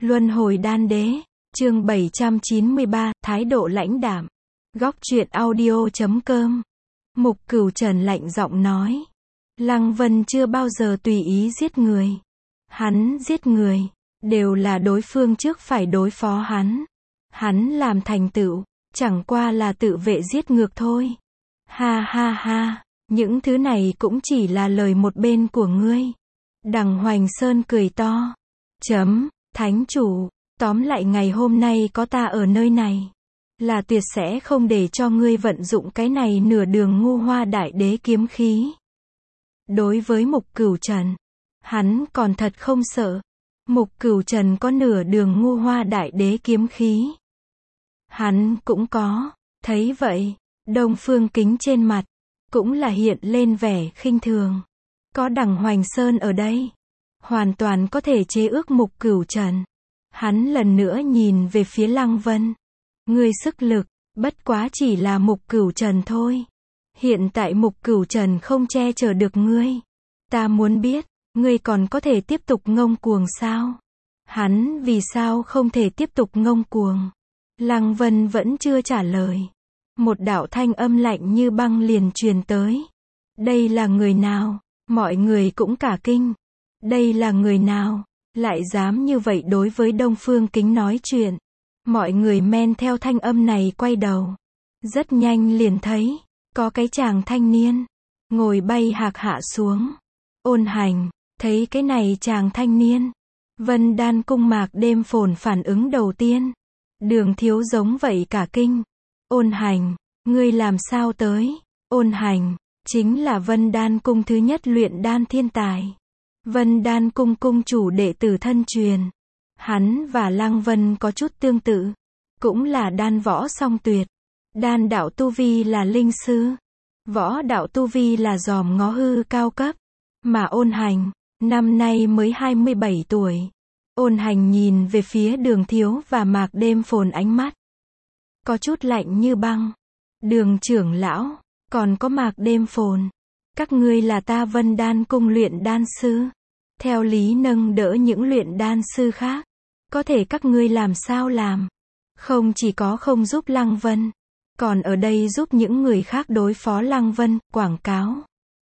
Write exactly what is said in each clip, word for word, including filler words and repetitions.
Luân hồi đan đế, chương bảy trăm chín mươi ba, thái độ lãnh đạm. Góc truyện audio chấm com. Mục Cửu Trần lạnh giọng nói. Lăng Vân chưa bao giờ tùy ý giết người. Hắn giết người, đều là đối phương trước phải đối phó hắn. Hắn làm thành tựu, chẳng qua là tự vệ giết ngược thôi. Ha ha ha, những thứ này cũng chỉ là lời một bên của ngươi. Đằng Hoành Sơn cười to. Chấm, thánh chủ, tóm lại ngày hôm nay có ta ở nơi này, là tuyệt sẽ không để cho ngươi vận dụng cái này nửa đường ngu hoa đại đế kiếm khí. Đối với Mục Cửu Trần, hắn còn thật không sợ. Mục Cửu Trần có nửa đường ngu hoa đại đế kiếm khí. Hắn cũng có. Thấy vậy, Đông Phương Kính trên mặt cũng là hiện lên vẻ khinh thường. Có Đằng Hoành Sơn ở đây, hoàn toàn có thể chế ước Mục Cửu Trần. Hắn lần nữa nhìn về phía Lăng Vân. Ngươi sức lực, bất quá chỉ là Mục Cửu Trần thôi. Hiện tại Mục Cửu Trần không che chở được ngươi. Ta muốn biết, ngươi còn có thể tiếp tục ngông cuồng sao? Hắn vì sao không thể tiếp tục ngông cuồng? Lăng Vân vẫn chưa trả lời. Một đạo thanh âm lạnh như băng liền truyền tới. Đây là người nào? Mọi người cũng cả kinh. Đây là người nào? Lại dám như vậy đối với Đông Phương Kính nói chuyện. Mọi người men theo thanh âm này quay đầu. Rất nhanh liền thấy, có cái chàng thanh niên, ngồi bay hạc hạ xuống. Ôn Hành, thấy cái này chàng thanh niên. Vân Đan Cung Mạc Đêm Phồn phản ứng đầu tiên. Đường Thiếu giống vậy cả kinh. Ôn Hành, ngươi làm sao tới? Ôn Hành, chính là Vân Đan Cung thứ nhất luyện đan thiên tài. Vân Đan Cung cung chủ đệ tử thân truyền. Hắn và Lăng Vân có chút tương tự. Cũng là đan võ song tuyệt. Đan đạo tu vi là linh sư. Võ đạo tu vi là dòm ngó hư cao cấp. Mà Ôn Hành, năm nay mới hai mươi bảy tuổi. Ôn Hành nhìn về phía Đường Thiếu và Mạc Đêm Phồn ánh mắt có chút lạnh như băng. Đường trưởng lão, còn có Mạc Đêm Phồn. Các ngươi là ta Vân Đan Cung luyện đan sư. Theo lý nâng đỡ những luyện đan sư khác. Có thể các ngươi làm sao làm? Không chỉ có không giúp Lăng Vân, còn ở đây giúp những người khác đối phó Lăng Vân, quảng cáo.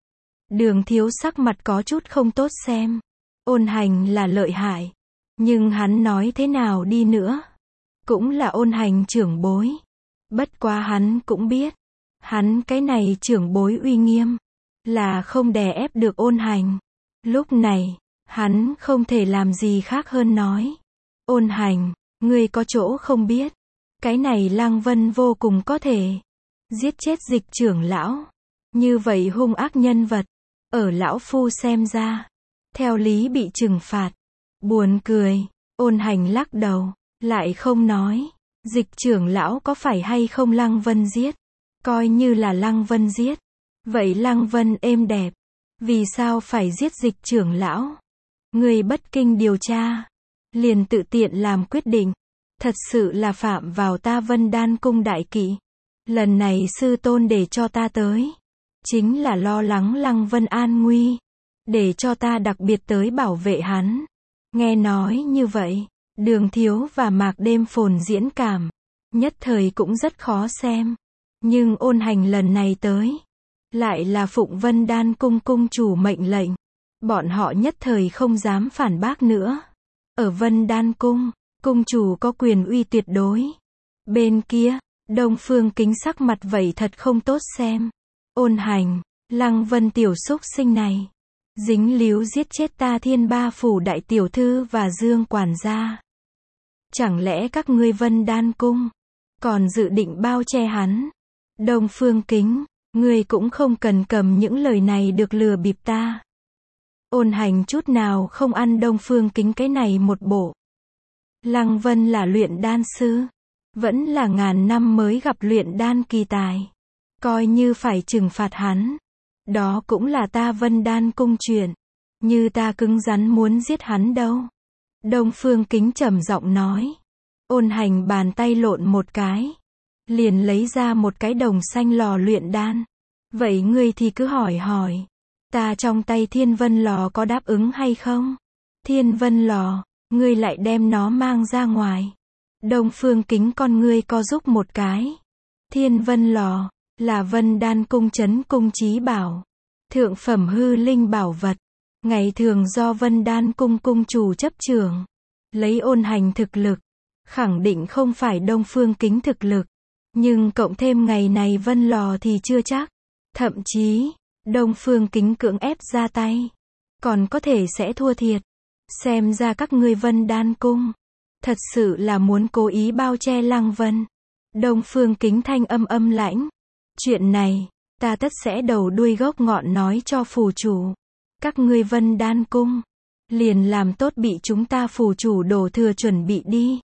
Đường Thiếu sắc mặt có chút không tốt xem. Ôn Hành là lợi hại. Nhưng hắn nói thế nào đi nữa, cũng là Ôn Hành trưởng bối. Bất quá hắn cũng biết, hắn cái này trưởng bối uy nghiêm, là không đè ép được Ôn Hành. Lúc này, hắn không thể làm gì khác hơn nói. Ôn Hành, ngươi có chỗ không biết. Cái này Lăng Vân vô cùng có thể giết chết Dịch trưởng lão. Như vậy hung ác nhân vật, ở lão phu xem ra, theo lý bị trừng phạt. Buồn cười. Ôn Hành lắc đầu, lại không nói. Dịch trưởng lão có phải hay không Lăng Vân giết? Coi như là Lăng Vân giết. Vậy Lăng Vân êm đẹp, vì sao phải giết Dịch trưởng lão? Người bất kinh điều tra, liền tự tiện làm quyết định. Thật sự là phạm vào ta Vân Đan Cung đại kỵ. Lần này sư tôn để cho ta tới, chính là lo lắng Lăng Vân an nguy, để cho ta đặc biệt tới bảo vệ hắn. Nghe nói như vậy, Đường Thiếu và Mạc Đêm Phồn diễn cảm, nhất thời cũng rất khó xem. Nhưng Ôn Hành lần này tới, lại là phụng Vân Đan Cung cung chủ mệnh lệnh. Bọn họ nhất thời không dám phản bác nữa. Ở Vân Đan Cung, cung chủ có quyền uy tuyệt đối. Bên kia, Đông Phương Kính sắc mặt vậy thật không tốt xem. Ôn Hành, Lăng Vân tiểu xúc sinh này, dính líu giết chết ta Thiên Ba phủ đại tiểu thư và Dương quản gia. Chẳng lẽ các ngươi Vân Đan Cung còn dự định bao che hắn? Đông Phương Kính, ngươi cũng không cần cầm những lời này được lừa bịp ta. Ôn Hành chút nào không ăn Đông Phương Kính cái này một bộ. Lăng Vân là luyện đan sư, vẫn là ngàn năm mới gặp luyện đan kỳ tài. Coi như phải trừng phạt hắn, đó cũng là ta Vân Đan Cung chuyện. Như ta cứng rắn muốn giết hắn đâu. Đông Phương Kính trầm giọng nói. Ôn Hành bàn tay lộn một cái, liền lấy ra một cái đồng xanh lò luyện đan. Vậy ngươi thì cứ hỏi hỏi, ta trong tay Thiên Vân lò có đáp ứng hay không? Thiên Vân lò, ngươi lại đem nó mang ra ngoài. Đông Phương Kính con ngươi co rúm một cái. Thiên Vân Lò, là Vân Đan Cung trấn cung chí bảo. Thượng phẩm hư linh bảo vật. Ngày thường do Vân Đan Cung cung chủ chấp trưởng. Lấy Ôn Hành thực lực, khẳng định không phải Đông Phương Kính thực lực. Nhưng cộng thêm ngày này Vân Lò thì chưa chắc. Thậm chí, Đông Phương Kính cưỡng ép ra tay, còn có thể sẽ thua thiệt. Xem ra các ngươi Vân Đan Cung, thật sự là muốn cố ý bao che Lăng Vân. Đông Phương Kính thanh âm âm lãnh. Chuyện này, ta tất sẽ đầu đuôi gốc ngọn nói cho phù chủ. Các ngươi Vân Đan Cung, liền làm tốt bị chúng ta phù chủ đổ thừa chuẩn bị đi.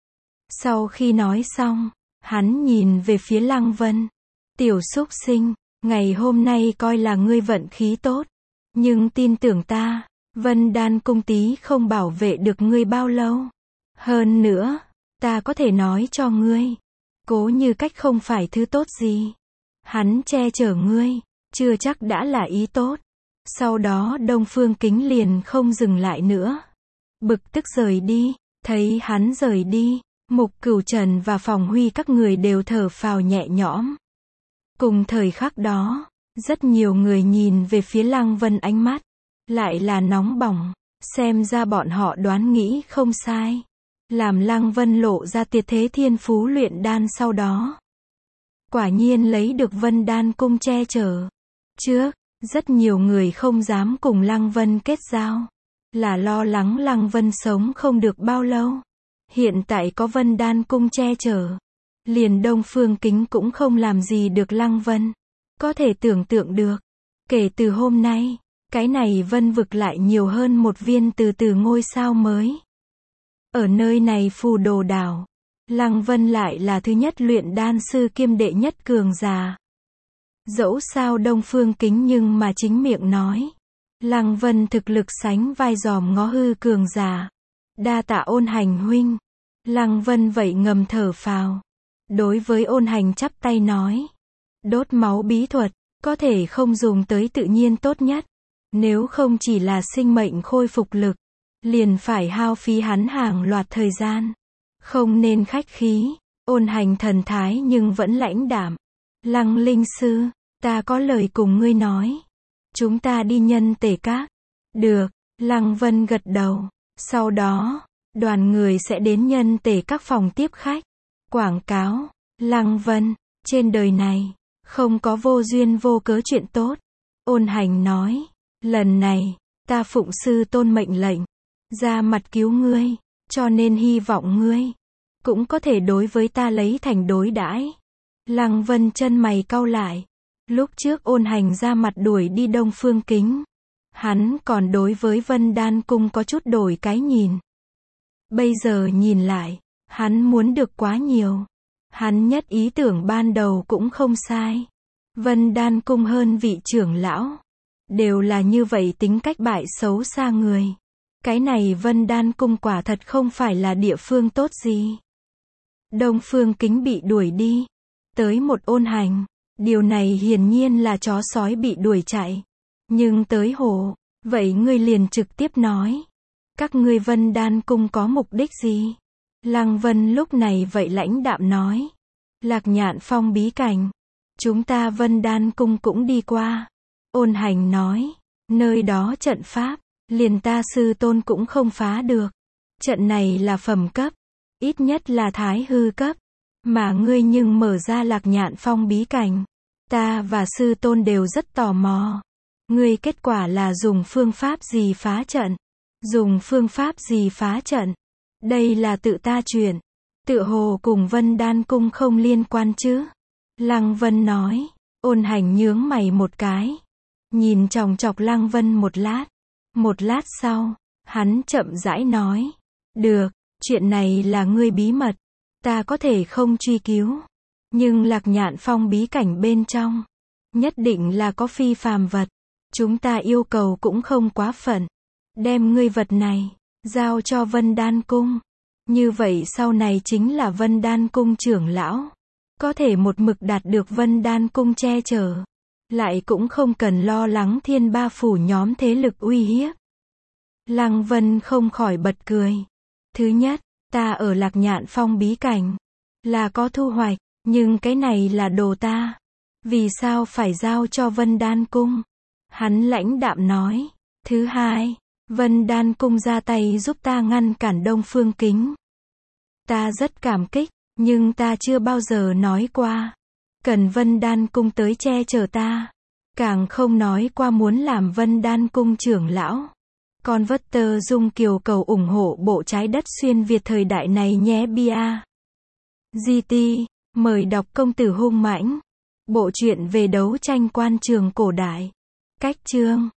Sau khi nói xong, hắn nhìn về phía Lăng Vân. Tiểu súc sinh, ngày hôm nay coi là ngươi vận khí tốt. Nhưng tin tưởng ta, Vân Đan Cung tí không bảo vệ được ngươi bao lâu. Hơn nữa, ta có thể nói cho ngươi, Cố Như Cách không phải thứ tốt gì. Hắn che chở ngươi, chưa chắc đã là ý tốt. Sau đó Đông Phương Kính liền không dừng lại nữa. Bực tức rời đi, thấy hắn rời đi, Mục Cửu Trần và Phòng Huy các người đều thở phào nhẹ nhõm. Cùng thời khắc đó, rất nhiều người nhìn về phía Lăng Vân ánh mắt, lại là nóng bỏng. Xem ra bọn họ đoán nghĩ không sai. Làm Lăng Vân lộ ra tuyệt thế thiên phú luyện đan sau đó. Quả nhiên lấy được Vân Đan Cung che chở. Trước, rất nhiều người không dám cùng Lăng Vân kết giao. Là lo lắng Lăng Vân sống không được bao lâu. Hiện tại có Vân Đan Cung che chở. Liền Đông Phương Kính cũng không làm gì được Lăng Vân. Có thể tưởng tượng được. Kể từ hôm nay, cái này Vân vực lại nhiều hơn một viên từ từ ngôi sao mới. Ở nơi này Phù Đồ Đảo, Lăng Vân lại là thứ nhất luyện đan sư kiêm đệ nhất cường giả. Dẫu sao Đông Phương Kính nhưng mà chính miệng nói, Lăng Vân thực lực sánh vai dòm ngó hư cường giả. Đa tạ Ôn Hành huynh. Lăng Vân vậy ngầm thở phào. Đối với Ôn Hành chắp tay nói, đốt máu bí thuật, có thể không dùng tới tự nhiên tốt nhất. Nếu không chỉ là sinh mệnh khôi phục lực, liền phải hao phí hắn hàng loạt thời gian. Không nên khách khí. Ôn Hành thần thái nhưng vẫn lãnh đạm. Lăng linh sư, ta có lời cùng ngươi nói. Chúng ta đi Nhân Tể Các. Được. Lăng Vân gật đầu. Sau đó, đoàn người sẽ đến Nhân Tể Các phòng tiếp khách. Quảng cáo. Lăng Vân, trên đời này, không có vô duyên vô cớ chuyện tốt. Ôn Hành nói, lần này, ta phụng sư tôn mệnh lệnh, ra mặt cứu ngươi, cho nên hy vọng ngươi cũng có thể đối với ta lấy thành đối đãi. Lăng Vân chân mày cau lại. Lúc trước Ôn Hành ra mặt đuổi đi Đông Phương Kính, hắn còn đối với Vân Đan Cung có chút đổi cái nhìn. Bây giờ nhìn lại, hắn muốn được quá nhiều. Hắn nhất ý tưởng ban đầu cũng không sai. Vân Đan Cung hơn vị trưởng lão, đều là như vậy tính cách bại xấu xa người. Cái này Vân Đan Cung quả thật không phải là địa phương tốt gì. Đông Phương Kính bị đuổi đi, tới một Ôn Hành. Điều này hiển nhiên là chó sói bị đuổi chạy. Nhưng tới hồ, vậy ngươi liền trực tiếp nói. Các ngươi Vân Đan Cung có mục đích gì? Lăng Vân lúc này vậy lãnh đạm nói. Lạc Nhạn Phong bí cảnh. Chúng ta Vân Đan Cung cũng đi qua. Ôn Hành nói. Nơi đó trận pháp, liền ta sư tôn cũng không phá được. Trận này là phẩm cấp. Ít nhất là thái hư cấp. Mà ngươi nhưng mở ra Lạc Nhạn Phong bí cảnh. Ta và sư tôn đều rất tò mò. Ngươi kết quả là dùng phương pháp gì phá trận? Dùng phương pháp gì phá trận? Đây là tự ta chuyện. Tựa hồ cùng Vân Đan Cung không liên quan chứ? Lăng Vân nói. Ôn Hành nhướng mày một cái. Nhìn chòng chọc Lăng Vân một lát. Một lát sau, hắn chậm rãi nói. Được, chuyện này là ngươi bí mật. Ta có thể không truy cứu. Nhưng Lạc Nhạn Phong bí cảnh bên trong, nhất định là có phi phàm vật. Chúng ta yêu cầu cũng không quá phận. Đem ngươi vật này, giao cho Vân Đan Cung. Như vậy sau này chính là Vân Đan Cung trưởng lão. Có thể một mực đạt được Vân Đan Cung che chở. Lại cũng không cần lo lắng Thiên Ba Phủ nhóm thế lực uy hiếp. Lăng Vân không khỏi bật cười. Thứ nhất, ta ở Lạc Nhạn Phong bí cảnh, là có thu hoạch, nhưng cái này là đồ ta. Vì sao phải giao cho Vân Đan Cung? Hắn lãnh đạm nói. Thứ hai, Vân Đan Cung ra tay giúp ta ngăn cản Đông Phương Kính. Ta rất cảm kích, nhưng ta chưa bao giờ nói qua cần Vân Đan Cung tới che chở ta. Càng không nói qua muốn làm Vân Đan Cung trưởng lão. Con vất tơ dung kiều cầu ủng hộ bộ trái đất xuyên Việt thời đại này nhé bia. giê tê, mời đọc Công tử hung mãnh. Bộ truyện về đấu tranh quan trường cổ đại. Cách chương